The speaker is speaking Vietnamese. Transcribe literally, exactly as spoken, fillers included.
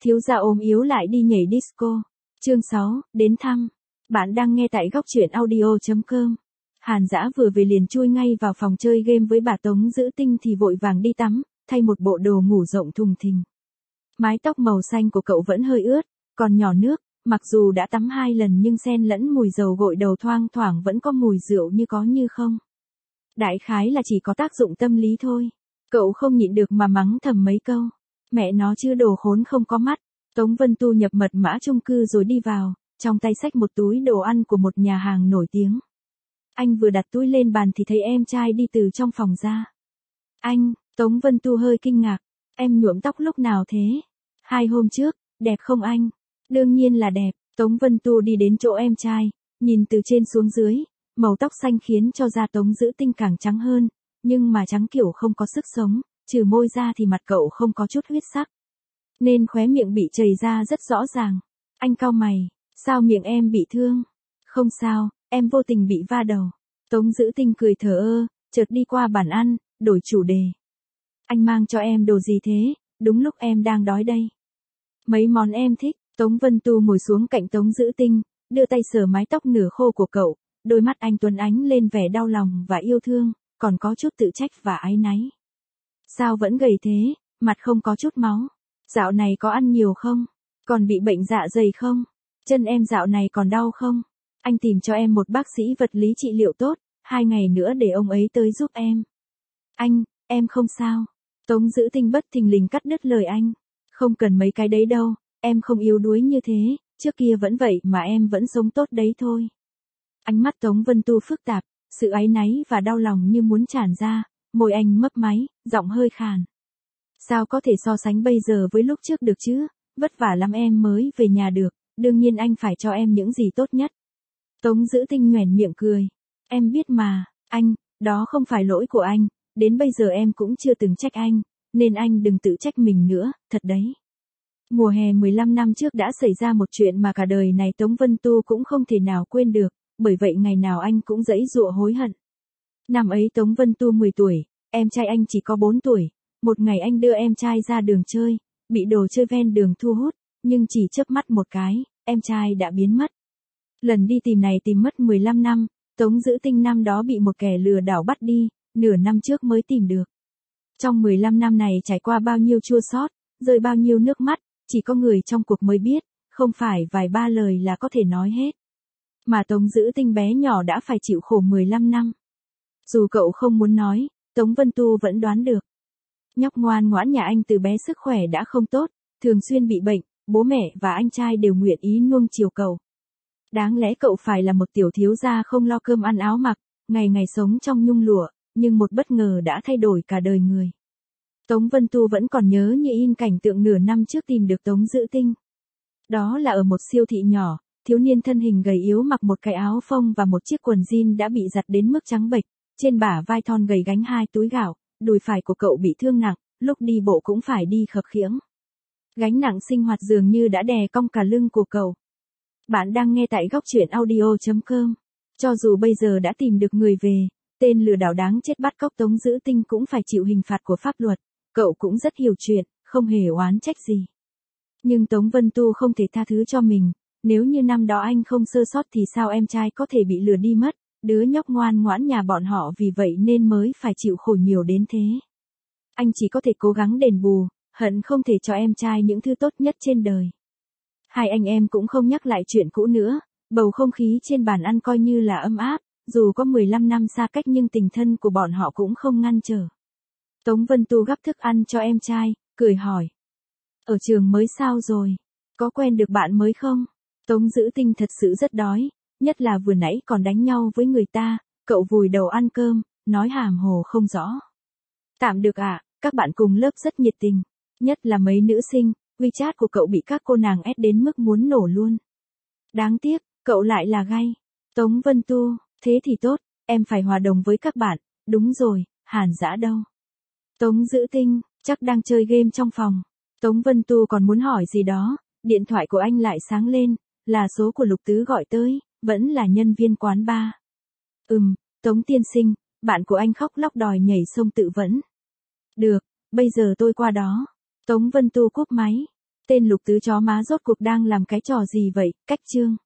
Thiếu gia ốm yếu lại đi nhảy disco. Chương sáu, đến thăm. Bạn đang nghe tại góc truyện audio chấm com. Hàn Dã vừa về liền chui ngay vào phòng chơi game với bà Tống Dữ Tinh thì vội vàng đi tắm, thay một bộ đồ ngủ rộng thùng thình. Mái tóc màu xanh của cậu vẫn hơi ướt, còn nhỏ nước, mặc dù đã tắm hai lần nhưng xen lẫn mùi dầu gội đầu thoang thoảng vẫn có mùi rượu như có như không. Đại khái là chỉ có tác dụng tâm lý thôi. Cậu không nhịn được mà mắng thầm mấy câu. Mẹ nó chứ đồ khốn không có mắt. Tống Vân Tu nhập mật mã chung cư rồi đi vào, trong tay xách một túi đồ ăn của một nhà hàng nổi tiếng. Anh vừa đặt túi lên bàn thì thấy em trai đi từ trong phòng ra. Anh, Tống Vân Tu hơi kinh ngạc. Em nhuộm tóc lúc nào thế? Hai hôm trước, đẹp không anh? Đương nhiên là đẹp. Tống Vân Tu đi đến chỗ em trai, nhìn từ trên xuống dưới, màu tóc xanh khiến cho da Tống Dữ Tinh càng trắng hơn, nhưng mà trắng kiểu không có sức sống, trừ môi ra thì mặt cậu không có chút huyết sắc. Nên khóe miệng bị chảy ra rất rõ ràng. Anh cau mày, sao miệng em bị thương? Không sao, em vô tình bị va đầu. Tống Dữ Tinh cười thờ ơ, chợt đi qua bàn ăn, đổi chủ đề. Anh mang cho em đồ gì thế, đúng lúc em đang đói đây. Mấy món em thích. Tống Vân Tu ngồi xuống cạnh Tống Dữ Tinh, đưa tay sờ mái tóc nửa khô của cậu, đôi mắt anh tuấn ánh lên vẻ đau lòng và yêu thương, còn có chút tự trách và áy náy. Sao vẫn gầy thế, mặt không có chút máu? Dạo này có ăn nhiều không? Còn bị bệnh dạ dày không? Chân em dạo này còn đau không? Anh tìm cho em một bác sĩ vật lý trị liệu tốt, hai ngày nữa để ông ấy tới giúp em. Anh, em không sao. Tống Dữ Tinh bất thình lình cắt đứt lời anh. Không cần mấy cái đấy đâu, em không yếu đuối như thế, trước kia vẫn vậy mà em vẫn sống tốt đấy thôi. Ánh mắt Tống Vân Tu phức tạp, sự áy náy và đau lòng như muốn tràn ra, môi anh mấp máy, giọng hơi khàn. Sao có thể so sánh bây giờ với lúc trước được chứ, vất vả lắm em mới về nhà được, đương nhiên anh phải cho em những gì tốt nhất. Tống Dữ Tinh nhoẻn miệng cười. Em biết mà, anh, đó không phải lỗi của anh, đến bây giờ em cũng chưa từng trách anh, nên anh đừng tự trách mình nữa, thật đấy. Mùa hè mười lăm năm trước đã xảy ra một chuyện mà cả đời này Tống Vân Tu cũng không thể nào quên được, bởi vậy ngày nào anh cũng giãy giụa hối hận. Năm ấy Tống Vân Tu mười tuổi, em trai anh chỉ có bốn tuổi, một ngày anh đưa em trai ra đường chơi, bị đồ chơi ven đường thu hút, nhưng chỉ chớp mắt một cái, em trai đã biến mất. Lần đi tìm này tìm mất mười lăm năm, Tống Dữ Tinh năm đó bị một kẻ lừa đảo bắt đi, nửa năm trước mới tìm được. Trong mười lăm năm này trải qua bao nhiêu chua xót, rơi bao nhiêu nước mắt, chỉ có người trong cuộc mới biết, không phải vài ba lời là có thể nói hết. Mà Tống Dữ Tinh bé nhỏ đã phải chịu khổ mười lăm năm. Dù cậu không muốn nói, Tống Vân Tu vẫn đoán được. Nhóc ngoan ngoãn nhà anh từ bé sức khỏe đã không tốt, thường xuyên bị bệnh, bố mẹ và anh trai đều nguyện ý nuông chiều cậu. Đáng lẽ cậu phải là một tiểu thiếu gia không lo cơm ăn áo mặc, ngày ngày sống trong nhung lụa, nhưng một bất ngờ đã thay đổi cả đời người. Tống Vân Tu vẫn còn nhớ như in cảnh tượng nửa năm trước tìm được Tống Dữ Tinh. Đó là ở một siêu thị nhỏ, thiếu niên thân hình gầy yếu mặc một cái áo phông và một chiếc quần jean đã bị giặt đến mức trắng bệch, trên bả vai thon gầy gánh hai túi gạo, đùi phải của cậu bị thương nặng, lúc đi bộ cũng phải đi khập khiễng. Gánh nặng sinh hoạt dường như đã đè cong cả lưng của cậu. Bạn đang nghe tại góc truyện audio chấm com. Cho dù bây giờ đã tìm được người về, tên lừa đảo đáng chết bắt cóc Tống Dữ Tinh cũng phải chịu hình phạt của pháp luật, cậu cũng rất hiểu chuyện, không hề oán trách gì. Nhưng Tống Vân Tu không thể tha thứ cho mình, nếu như năm đó anh không sơ sót thì sao em trai có thể bị lừa đi mất, đứa nhóc ngoan ngoãn nhà bọn họ vì vậy nên mới phải chịu khổ nhiều đến thế. Anh chỉ có thể cố gắng đền bù, hận không thể cho em trai những thứ tốt nhất trên đời. Hai anh em cũng không nhắc lại chuyện cũ nữa, bầu không khí trên bàn ăn coi như là ấm áp, dù có mười lăm năm xa cách nhưng tình thân của bọn họ cũng không ngăn trở. Tống Vân Tu gắp thức ăn cho em trai, cười hỏi. Ở trường mới sao rồi? Có quen được bạn mới không? Tống Dữ Tinh thật sự rất đói, nhất là vừa nãy còn đánh nhau với người ta, cậu vùi đầu ăn cơm, nói hàm hồ không rõ. Tạm được ạ, à, các bạn cùng lớp rất nhiệt tình, nhất là mấy nữ sinh, WeChat của cậu bị các cô nàng ép đến mức muốn nổ luôn. Đáng tiếc, cậu lại là gay. Tống Vân Tu, thế thì tốt, em phải hòa đồng với các bạn, đúng rồi, Hàn Dã đâu? Tống Dữ Tinh, chắc đang chơi game trong phòng. Tống Vân Tu còn muốn hỏi gì đó, điện thoại của anh lại sáng lên, là số của Lục Tứ gọi tới, vẫn là nhân viên quán bar. Ừm, Tống tiên sinh, bạn của anh khóc lóc đòi nhảy sông tự vẫn. Được, bây giờ tôi qua đó. Tống Vân Tu cúp máy. Tên Lục Tứ chó má rốt cuộc đang làm cái trò gì vậy, cách chương.